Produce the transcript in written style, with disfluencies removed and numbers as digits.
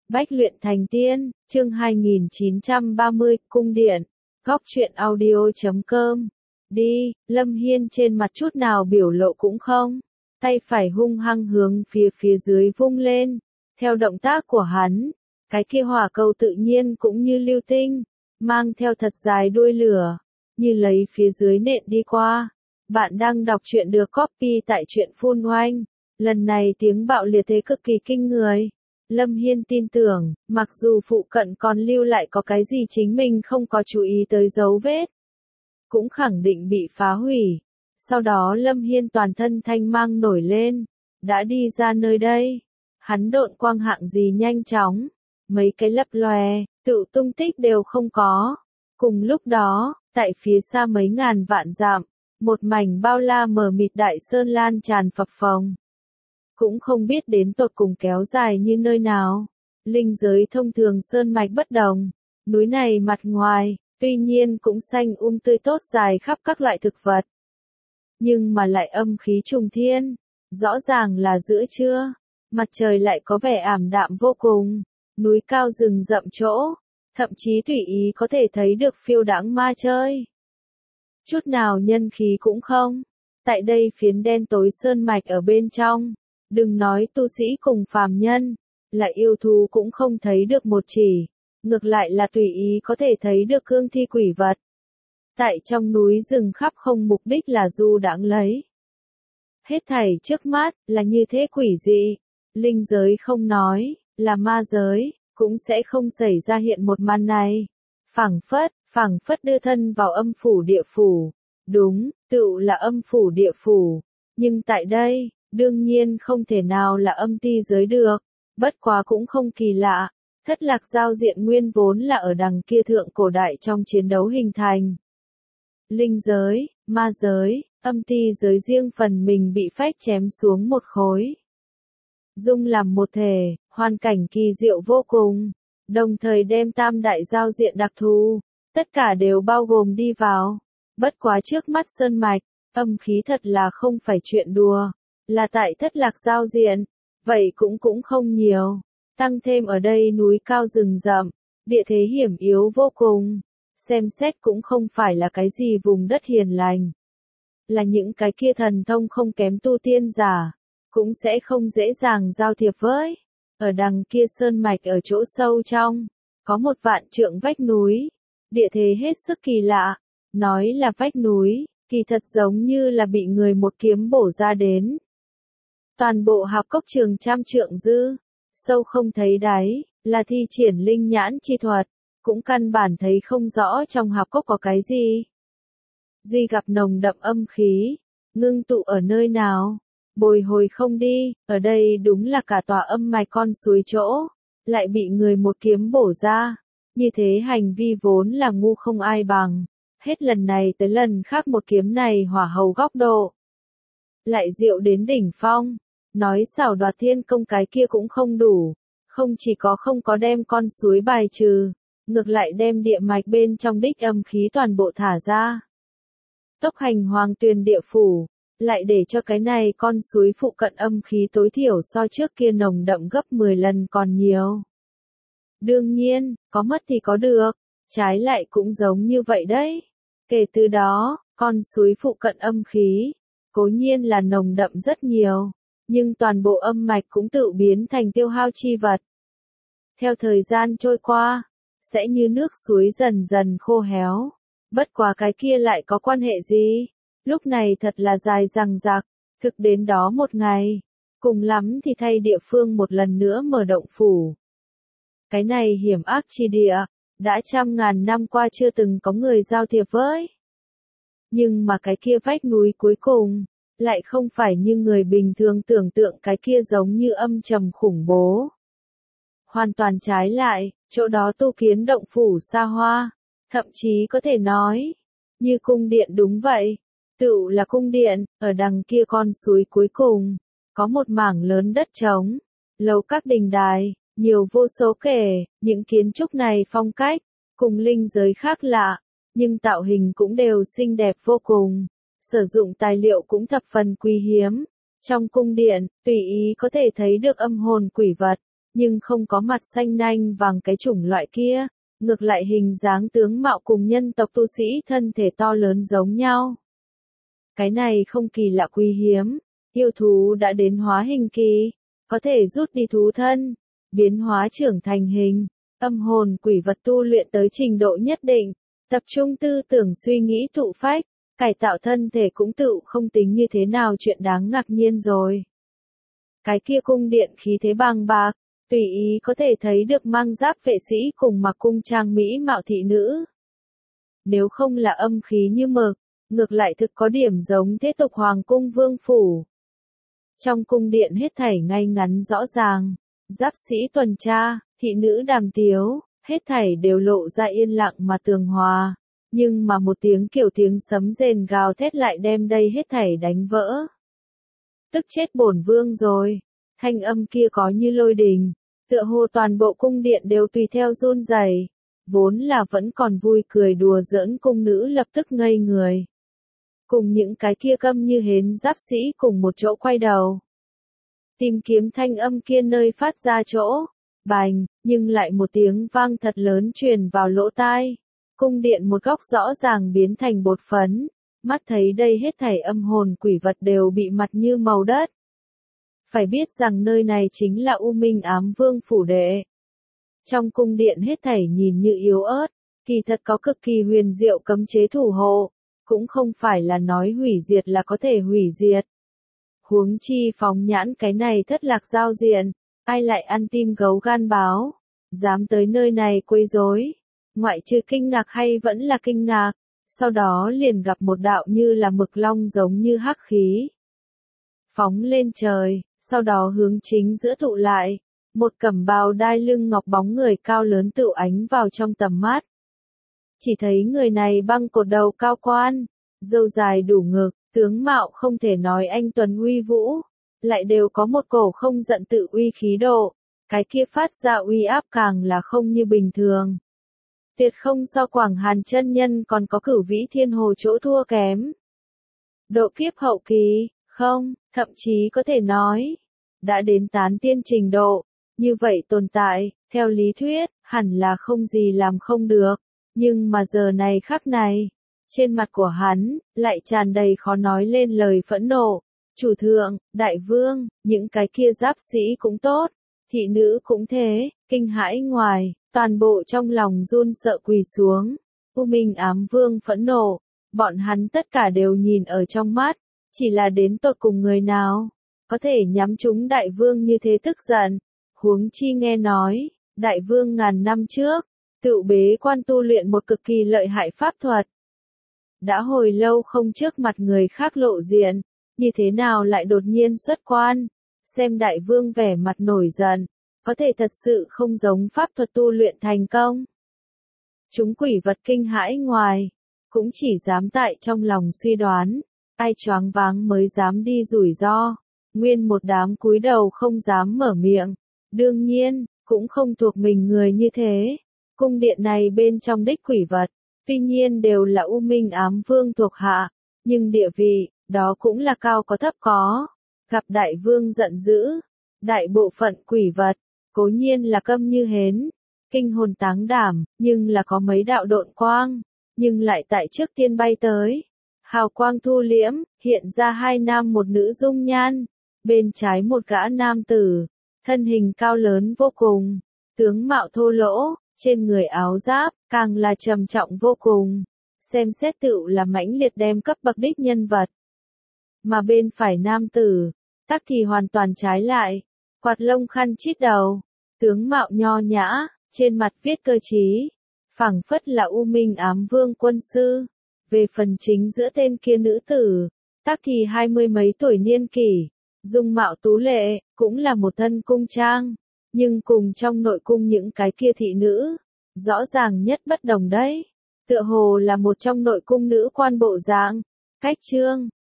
Bách luyện thành tiên, chương 2930, cung điện, góc truyện audio.com. Đi, Lâm Hiên trên mặt chút nào biểu lộ cũng không. Tay phải hung hăng hướng phía dưới vung lên. Theo động tác của hắn, cái kia hỏa cầu tự nhiên cũng như lưu tinh, mang theo thật dài đuôi lửa, như lấy phía dưới nện đi qua. Bạn đang đọc truyện được copy tại truyện Phun Oanh. Lần này tiếng bạo liệt thế cực kỳ kinh người. Lâm Hiên tin tưởng, mặc dù phụ cận còn lưu lại có cái gì chính mình không có chú ý tới dấu vết, cũng khẳng định bị phá hủy. Sau đó Lâm Hiên toàn thân thanh mang nổi lên, đã đi ra nơi đây. Hắn độn quang hạng gì nhanh chóng, mấy cái lấp lòe, tự tung tích đều không có. Cùng lúc đó, tại phía xa mấy ngàn vạn dặm, một mảnh bao la mờ mịt đại sơn lan tràn phập phồng. Cũng không biết đến tột cùng kéo dài như nơi nào. Linh giới thông thường sơn mạch bất đồng. Núi này mặt ngoài, tuy nhiên cũng xanh tươi tốt dài khắp các loại thực vật. Nhưng mà lại âm khí trùng thiên. Rõ ràng là giữa trưa. Mặt trời lại có vẻ ảm đạm vô cùng. Núi cao rừng rậm chỗ. Thậm chí tùy ý có thể thấy được phiêu đãng ma chơi. Chút nào nhân khí cũng không. Tại đây phiến đen tối sơn mạch ở bên trong. Đừng nói tu sĩ cùng phàm nhân, là yêu thú cũng không thấy được một chỉ, ngược lại là tùy ý có thể thấy được cương thi quỷ vật. Tại trong núi rừng khắp không mục đích là du đãng lấy. Hết thảy trước mắt là như thế quỷ dị, linh giới không nói, là ma giới, cũng sẽ không xảy ra hiện một màn này. Phảng phất đưa thân vào âm phủ địa phủ, đúng, tựu là âm phủ địa phủ, nhưng tại đây, đương nhiên không thể nào là âm ti giới được, bất quá cũng không kỳ lạ, thất lạc giao diện nguyên vốn là ở đằng kia thượng cổ đại trong chiến đấu hình thành. Linh giới, ma giới, âm ti giới riêng phần mình bị phách chém xuống một khối. Dung làm một thể, hoàn cảnh kỳ diệu vô cùng, đồng thời đem tam đại giao diện đặc thù, tất cả đều bao gồm đi vào. Bất quá trước mắt sơn mạch, âm khí thật là không phải chuyện đùa. Là tại thất lạc giao diện, vậy cũng không nhiều. Tăng thêm ở đây núi cao rừng rậm, địa thế hiểm yếu vô cùng. Xem xét cũng không phải là cái gì vùng đất hiền lành. Là những cái kia thần thông không kém tu tiên giả, cũng sẽ không dễ dàng giao thiệp với. Ở đằng kia sơn mạch ở chỗ sâu trong, có một vạn trượng vách núi. Địa thế hết sức kỳ lạ, nói là vách núi, kỳ thật giống như là bị người một kiếm bổ ra đến. Toàn bộ hạp cốc trường trăm trượng dư, sâu không thấy đáy, là thi triển linh nhãn chi thuật, cũng căn bản thấy không rõ trong hạp cốc có cái gì. Duy gặp nồng đậm âm khí, ngưng tụ ở nơi nào, bồi hồi không đi, ở đây đúng là cả tòa âm mạch con suối chỗ, lại bị người một kiếm bổ ra, như thế hành vi vốn là ngu không ai bằng, hết lần này tới lần khác một kiếm này hỏa hầu góc độ. Lại diệu đến đỉnh phong, nói xảo đoạt thiên công cái kia cũng không đủ, không chỉ có không có đem con suối bài trừ, ngược lại đem địa mạch bên trong đích âm khí toàn bộ thả ra. Tốc hành hoàng tuyền địa phủ, lại để cho cái này con suối phụ cận âm khí tối thiểu so trước kia nồng đậm gấp 10 lần còn nhiều. Đương nhiên, có mất thì có được, trái lại cũng giống như vậy đấy. Kể từ đó, con suối phụ cận âm khí, cố nhiên là nồng đậm rất nhiều, nhưng toàn bộ âm mạch cũng tự biến thành tiêu hao chi vật. Theo thời gian trôi qua, sẽ như nước suối dần dần khô héo. Bất quá cái kia lại có quan hệ gì? Lúc này thật là dài dằng dặc, thực đến đó một ngày. Cùng lắm thì thay địa phương một lần nữa mở động phủ. Cái này hiểm ác chi địa, đã trăm ngàn năm qua chưa từng có người giao thiệp với. Nhưng mà cái kia vách núi cuối cùng, lại không phải như người bình thường tưởng tượng cái kia giống như âm trầm khủng bố. Hoàn toàn trái lại, chỗ đó tu kiến động phủ xa hoa, thậm chí có thể nói, như cung điện đúng vậy, tựu là cung điện, ở đằng kia con suối cuối cùng, có một mảng lớn đất trống, lầu các đình đài, nhiều vô số kể, những kiến trúc này phong cách, cùng linh giới khác lạ, nhưng tạo hình cũng đều xinh đẹp vô cùng. Sử dụng tài liệu cũng thập phần quý hiếm. Trong cung điện, tùy ý có thể thấy được âm hồn quỷ vật, nhưng không có mặt xanh nanh vàng cái chủng loại kia, ngược lại hình dáng tướng mạo cùng nhân tộc tu sĩ thân thể to lớn giống nhau. Cái này không kỳ lạ quý hiếm, yêu thú đã đến hóa hình kỳ, có thể rút đi thú thân, biến hóa trưởng thành hình, âm hồn quỷ vật tu luyện tới trình độ nhất định, tập trung tư tưởng suy nghĩ thụ phách, cải tạo thân thể cũng tự không tính như thế nào chuyện đáng ngạc nhiên rồi. Cái kia cung điện khí thế bàng bạc, tùy ý có thể thấy được mang giáp vệ sĩ cùng mặc cung trang mỹ mạo thị nữ. Nếu không là âm khí như mực, ngược lại thực có điểm giống thế tục hoàng cung vương phủ. Trong cung điện hết thảy ngay ngắn rõ ràng, giáp sĩ tuần tra, thị nữ đàm tiếu, hết thảy đều lộ ra yên lặng mà tường hòa, nhưng mà một tiếng kiểu tiếng sấm rền gào thét lại đem đây hết thảy đánh vỡ. Tức chết bổn vương rồi, thanh âm kia có như lôi đình, tựa hồ toàn bộ cung điện đều tùy theo run rẩy, vốn là vẫn còn vui cười đùa giỡn cung nữ lập tức ngây người. Cùng những cái kia câm như hến giáp sĩ cùng một chỗ quay đầu. Tìm kiếm thanh âm kia nơi phát ra chỗ, bành, nhưng lại một tiếng vang thật lớn truyền vào lỗ tai. Cung điện một góc rõ ràng biến thành bột phấn, mắt thấy đây hết thảy âm hồn quỷ vật đều bị mặt như màu đất. Phải biết rằng nơi này chính là U Minh Ám Vương phủ đệ. Trong cung điện hết thảy nhìn như yếu ớt, kỳ thật có cực kỳ huyền diệu cấm chế thủ hộ, cũng không phải là nói hủy diệt là có thể hủy diệt. Huống chi phóng nhãn cái này thất lạc giao diện, ai lại ăn tim gấu gan báo, dám tới nơi này quấy rối, ngoại trừ kinh ngạc hay vẫn là kinh ngạc, sau đó liền gặp một đạo như là mực long giống như hắc khí. Phóng lên trời, sau đó hướng chính giữa tụ lại, một cẩm bào đai lưng ngọc bóng người cao lớn tựu ánh vào trong tầm mắt. Chỉ thấy người này băng cột đầu cao quan, râu dài đủ ngực, tướng mạo không thể nói anh tuấn uy vũ, lại đều có một cổ không giận tự uy khí độ, cái kia phát ra uy áp càng là không như bình thường. Tuyệt không so Quảng Hàn chân nhân còn có Cửu Vĩ Thiên Hồ chỗ thua kém. Độ kiếp hậu kỳ, không, thậm chí có thể nói, đã đến tán tiên trình độ, như vậy tồn tại, theo lý thuyết, hẳn là không gì làm không được, nhưng mà giờ này khắc này, trên mặt của hắn, lại tràn đầy khó nói lên lời phẫn nộ. Chủ thượng, đại vương, những cái kia giáp sĩ cũng tốt, thị nữ cũng thế, kinh hãi ngoài, toàn bộ trong lòng run sợ quỳ xuống. U Minh Ám Vương phẫn nộ, bọn hắn tất cả đều nhìn ở trong mắt, chỉ là đến tột cùng người nào, có thể nhắm chúng đại vương như thế tức giận. Huống chi nghe nói, đại vương ngàn năm trước, tự bế quan tu luyện một cực kỳ lợi hại pháp thuật. Đã hồi lâu không trước mặt người khác lộ diện, như thế nào lại đột nhiên xuất quan, xem đại vương vẻ mặt nổi giận, có thể thật sự không giống pháp thuật tu luyện thành công. Chúng quỷ vật kinh hãi ngoài, cũng chỉ dám tại trong lòng suy đoán, ai choáng váng mới dám đi rủi ro, nguyên một đám cúi đầu không dám mở miệng, đương nhiên, cũng không thuộc mình người như thế. Cung điện này bên trong đích quỷ vật, tuy nhiên đều là U Minh Ám Vương thuộc hạ, nhưng địa vị, đó cũng là cao có thấp có. Gặp đại vương giận dữ, đại bộ phận quỷ vật, cố nhiên là câm như hến, kinh hồn táng đảm, nhưng là có mấy đạo độn quang, nhưng lại tại trước tiên bay tới. Hào quang thu liễm, hiện ra hai nam một nữ dung nhan, bên trái một gã nam tử, thân hình cao lớn vô cùng, tướng mạo thô lỗ, trên người áo giáp, càng là trầm trọng vô cùng, xem xét tựu là mãnh liệt đem cấp bậc đích nhân vật. Mà bên phải nam tử, tắc thì hoàn toàn trái lại, quạt lông khăn chít đầu, tướng mạo nho nhã, trên mặt viết cơ trí, phảng phất là U Minh Ám Vương quân sư. Về phần chính giữa tên kia nữ tử, tắc thì 20 mấy tuổi niên kỷ, dung mạo tú lệ, cũng là một thân cung trang, nhưng cùng trong nội cung những cái kia thị nữ, rõ ràng nhất bất đồng đấy, tựa hồ là một trong nội cung nữ quan bộ dạng. Cách chương